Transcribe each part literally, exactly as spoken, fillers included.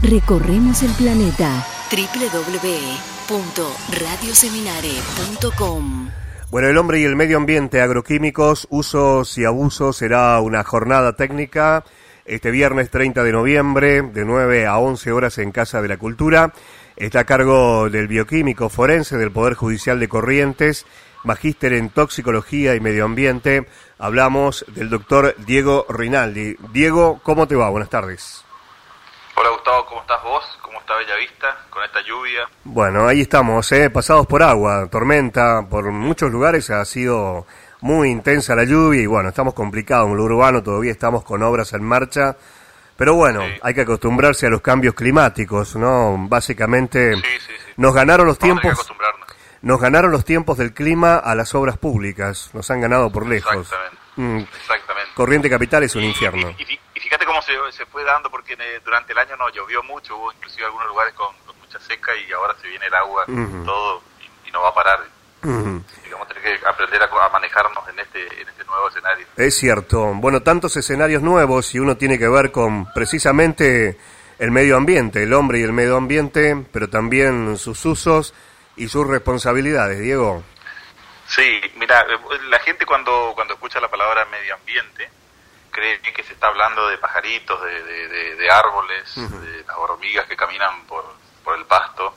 Recorremos el planeta. doble u doble u doble u punto radio seminare punto com. Bueno, el hombre y el medio ambiente, agroquímicos, usos y abusos, será una jornada técnica este viernes treinta de noviembre, de nueve a once horas en Casa de la Cultura. Está a cargo del bioquímico forense del Poder Judicial de Corrientes, magíster en toxicología y medio ambiente. Hablamos del doctor Diego Rinaldi. Diego, ¿cómo te va? Buenas tardes. Hola Gustavo, ¿cómo estás vos? ¿Cómo está Bellavista con esta lluvia? Bueno, ahí estamos, ¿eh? pasados por agua, tormenta, por muchos lugares ha sido muy intensa la lluvia y bueno, estamos complicados en lo urbano, todavía estamos con obras en marcha, pero bueno, sí. Hay que acostumbrarse a los cambios climáticos, ¿no? Básicamente sí, sí, sí. nos ganaron los Vamos tiempos, nos ganaron los tiempos del clima a las obras públicas, nos han ganado por lejos. Exactamente, mm. exactamente. Corriente Capital es un y, infierno. Y, y, y fíjate cómo se, se fue dando, porque durante el año no llovió mucho, hubo inclusive algunos lugares con, con mucha seca y ahora se viene el agua, uh-huh. todo, y, y no va a parar. Uh-huh. Y vamos a tener que aprender a, a manejarnos en este, en este nuevo escenario. Es cierto. Bueno, tantos escenarios nuevos y uno tiene que ver con precisamente el medio ambiente, el hombre y el medio ambiente, pero también sus usos y sus responsabilidades, Diego. Sí, mira, la gente cuando, cuando escucha la palabra medio ambiente cree que se está hablando de pajaritos, de, de, de, de árboles, uh-huh. de las hormigas que caminan por, por el pasto.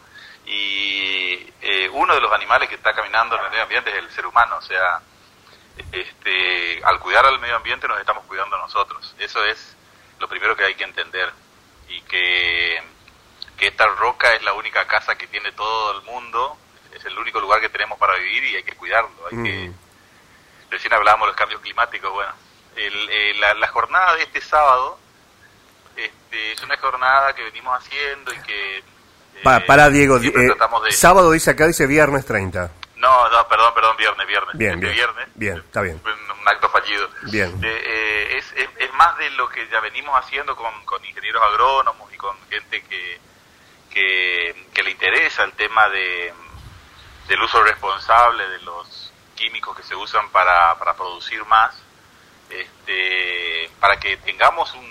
Y eh, uno de los animales que está caminando en el medio ambiente es el ser humano, o sea, este, al cuidar al medio ambiente nos estamos cuidando a nosotros. Eso es lo primero que hay que entender, y que, que esta roca es la única casa que tiene todo el mundo, es el único lugar que tenemos para vivir y hay que cuidarlo. Hay mm. que, recién hablábamos de los cambios climáticos, bueno, el, el, la, la jornada de este sábado este, es una jornada que venimos haciendo y que Pa, para Diego, eh, de... sábado dice acá, dice viernes treinta. No, no, perdón, perdón, viernes, viernes. Bien, este bien, viernes, bien, está bien. Fue un, un acto fallido. Bien. Eh, eh, es, es, es más de lo que ya venimos haciendo con, con ingenieros agrónomos y con gente que, que, que le interesa el tema de del uso responsable de los químicos que se usan para, para producir más, este, para que tengamos un,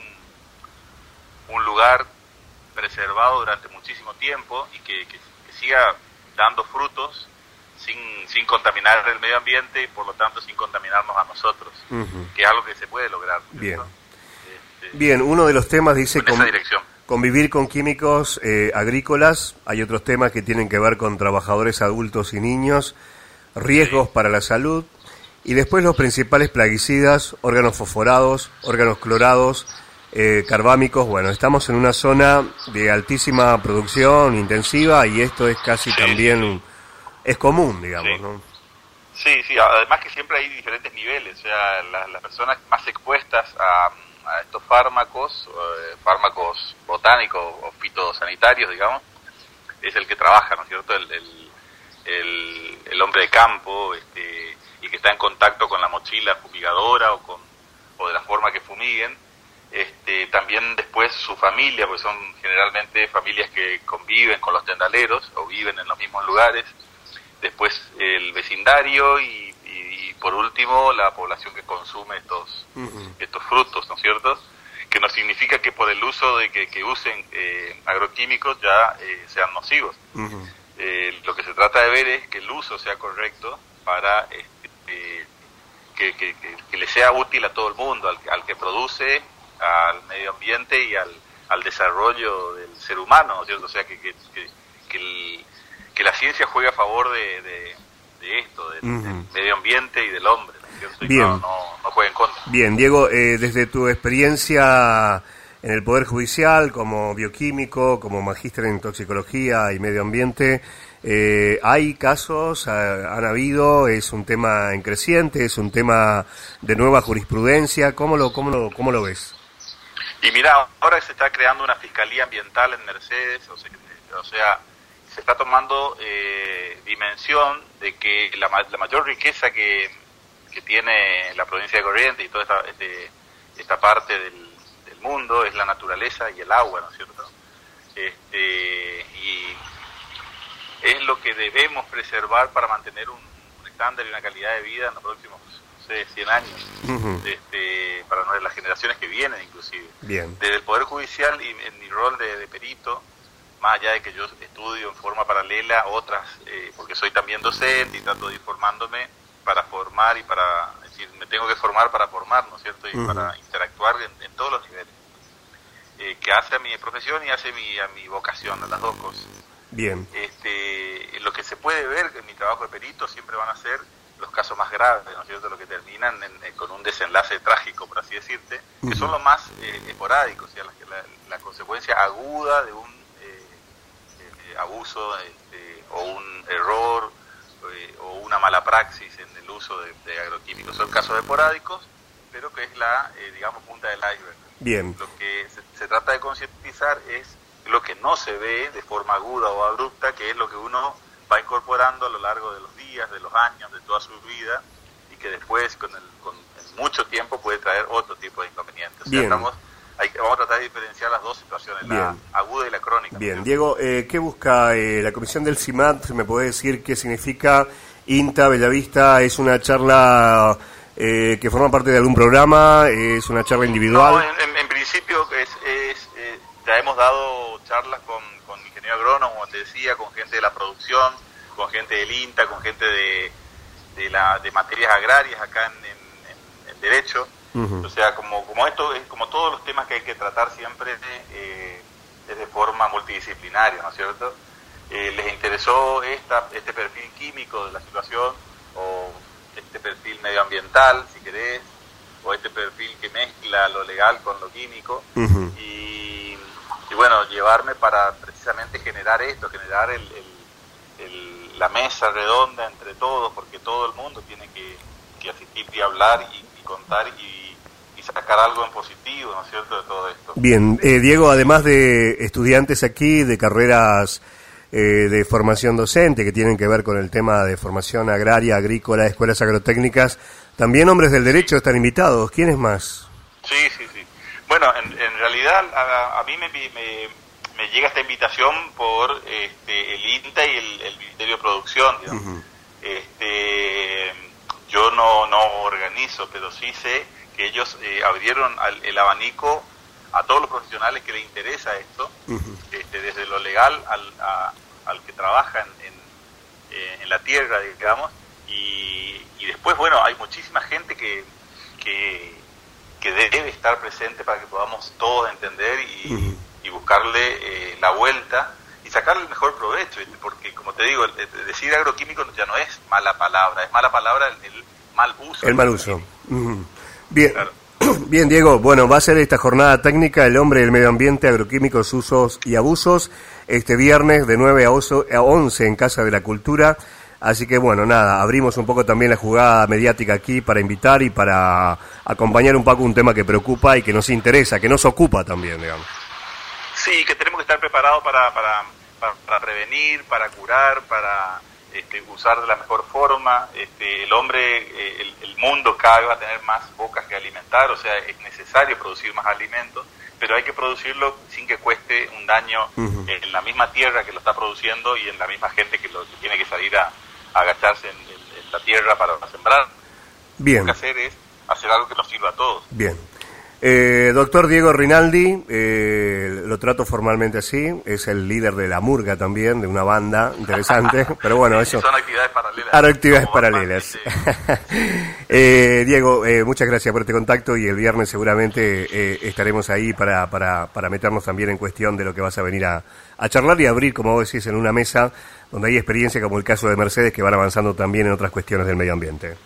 un lugar preservado durante muchísimo tiempo y que, que, que siga dando frutos sin, sin contaminar el medio ambiente y por lo tanto sin contaminarnos a nosotros, uh-huh. que es algo que se puede lograr, ¿no? Bien. Este, Bien, uno de los temas dice en esa dirección. Convivir con químicos eh, agrícolas. Hay otros temas que tienen que ver con trabajadores adultos y niños, riesgos sí. para la salud, y después los principales plaguicidas, órganos fosforados, órganos clorados, Eh, carbámicos. Bueno, estamos en una zona de altísima producción intensiva y esto es casi sí, también sí, sí. es común, digamos, sí. ¿no? Sí, sí, además que siempre hay diferentes niveles, o sea, las, las personas más expuestas a, a estos fármacos, eh, fármacos botánicos o fitosanitarios, digamos, es el que trabaja, ¿no es cierto? El, el, el, el hombre de campo, este, y que está en contacto con la mochila fumigadora o con o de la forma que fumiguen. Este, también después su familia, pues son generalmente familias que conviven con los tendaleros o viven en los mismos lugares, después el vecindario y, y, y por último la población que consume estos uh-huh. estos frutos, ¿no es cierto? Que no significa que por el uso de que, que usen eh, agroquímicos ya eh, sean nocivos. Uh-huh. Eh, lo que se trata de ver es que el uso sea correcto para este, eh, que, que, que, que le sea útil a todo el mundo, al, al que produce, al medio ambiente y al, al desarrollo del ser humano, ¿no es cierto? O sea, que, que, que, que, el, que la ciencia juegue a favor de, de, de esto, del, uh-huh. del medio ambiente y del hombre, ¿no es cierto? Y Bien. No, no, no juegue en contra. Bien, Diego, eh, desde tu experiencia en el Poder Judicial como bioquímico, como magíster en toxicología y medio ambiente, eh, ¿hay casos, ha, han habido, es un tema en creciente, es un tema de nueva jurisprudencia? ¿Cómo lo, cómo lo, cómo lo ves? Y mira, ahora se está creando una fiscalía ambiental en Mercedes, o sea, o sea se está tomando eh, dimensión de que la, la mayor riqueza que, que tiene la provincia de Corrientes y toda esta, este, esta parte del, del mundo es la naturaleza y el agua, ¿no es cierto? Este, y es lo que debemos preservar para mantener un, un estándar y una calidad de vida en los próximos sé, cien años, uh-huh. este, para las generaciones que vienen inclusive. Bien. Desde el Poder Judicial y en mi rol de, de perito, más allá de que yo estudio en forma paralela otras, eh, porque soy también docente y trato de ir formándome para formar y para, es decir, me tengo que formar para formar, ¿no es cierto? Y uh-huh. para interactuar en, en todos los niveles. Eh, que hace a mi profesión y hace mi, a mi vocación, a las dos cosas. Bien. Este, lo que se puede ver en mi trabajo de perito siempre van a ser los casos más graves, ¿no es cierto? Lo que terminan en, en, con un desenlace trágico, por así decirte, uh-huh. que son los más eh, esporádicos, o sea, la, la, la consecuencia aguda de un eh, eh, abuso este, o un error eh, o una mala praxis en el uso de, de agroquímicos. Son casos esporádicos, pero que es la, eh, digamos, punta del iceberg. Bien. Lo que se, se trata de concientizar es lo que no se ve de forma aguda o abrupta, que es lo que uno va incorporando a lo largo de los días, de los años, de toda su vida, y que después, con, el, con mucho tiempo, puede traer otro tipo de inconvenientes. O sea, estamos, hay, vamos a tratar de diferenciar las dos situaciones, Bien. la aguda y la crónica. Bien, Diego, eh, ¿qué busca eh, la comisión del CIMAT? ¿Me podés decir qué significa INTA Bellavista? ¿Es una charla eh, que forma parte de algún programa? ¿Es una charla individual? No, en, en, en principio es... es eh, ya hemos dado charlas con, con ingeniero agrónomo, como te decía, con gente de la producción, con gente del INTA, con gente de, de, la, de materias agrarias acá en, en, en Derecho. Uh-huh. O sea, como, como esto, como todos los temas que hay que tratar siempre eh, es de forma multidisciplinaria, ¿no es cierto? Eh, les interesó esta, este perfil químico de la situación, o este perfil medioambiental, si querés, o este perfil que mezcla lo legal con lo químico. Uh-huh. y Y bueno, llevarme para precisamente generar esto, generar el, el, el, la mesa redonda entre todos, porque todo el mundo tiene que, que asistir y hablar y, y contar y, y sacar algo en positivo, ¿no es cierto?, de todo esto. Bien, eh, Diego, además de estudiantes aquí, de carreras eh, de formación docente que tienen que ver con el tema de formación agraria, agrícola, escuelas agrotécnicas, también hombres del derecho están invitados. ¿Quiénes más? Sí, sí, sí. Bueno, en, en realidad a, a mí me, me, me llega esta invitación por este, el INTA y el, el Ministerio de Producción, digamos. Uh-huh. Este, yo no, no organizo, pero sí sé que ellos eh, abrieron al, el abanico a todos los profesionales que les interesa esto, uh-huh. este, desde lo legal al, a, al que trabaja en, en, en la tierra, digamos, y, y después, bueno, hay muchísima gente que... que que debe estar presente para que podamos todos entender y, uh-huh. y buscarle eh, la vuelta y sacarle el mejor provecho, porque como te digo, el, el decir agroquímico ya no es mala palabra, es mala palabra el, el mal uso. El mal uso. Uh-huh. Bien. Claro. Bien, Diego, bueno, va a ser esta jornada técnica El hombre y el medio ambiente, agroquímicos, usos y abusos, este viernes de nueve a once en Casa de la Cultura. Así que bueno, nada, abrimos un poco también la jugada mediática aquí para invitar y para acompañar un poco un tema que preocupa y que nos interesa, que nos ocupa también, digamos. Sí, que tenemos que estar preparados para, para, para, para prevenir, para curar, para este, usar de la mejor forma. Este, el hombre, eh, el, el mundo cada vez va a tener más bocas que alimentar, o sea, es necesario producir más alimentos, pero hay que producirlo sin que cueste un daño uh-huh. en la misma tierra que lo está produciendo y en la misma gente que, lo, que tiene que salir a agacharse en, en, en la tierra para sembrar. Bien. Lo que hacer es hacer algo que nos sirva a todos. Bien. Eh, doctor Diego Rinaldi, eh, lo trato formalmente así, es el líder de La Murga también, de una banda interesante, pero bueno, eso... Son actividades paralelas. Ahora actividades paralelas. eh, Diego, eh, muchas gracias por este contacto y el viernes seguramente eh, estaremos ahí para, para, para meternos también en cuestión de lo que vas a venir a, a charlar y abrir, como vos decís, en una mesa donde hay experiencia como el caso de Mercedes que van avanzando también en otras cuestiones del medio ambiente.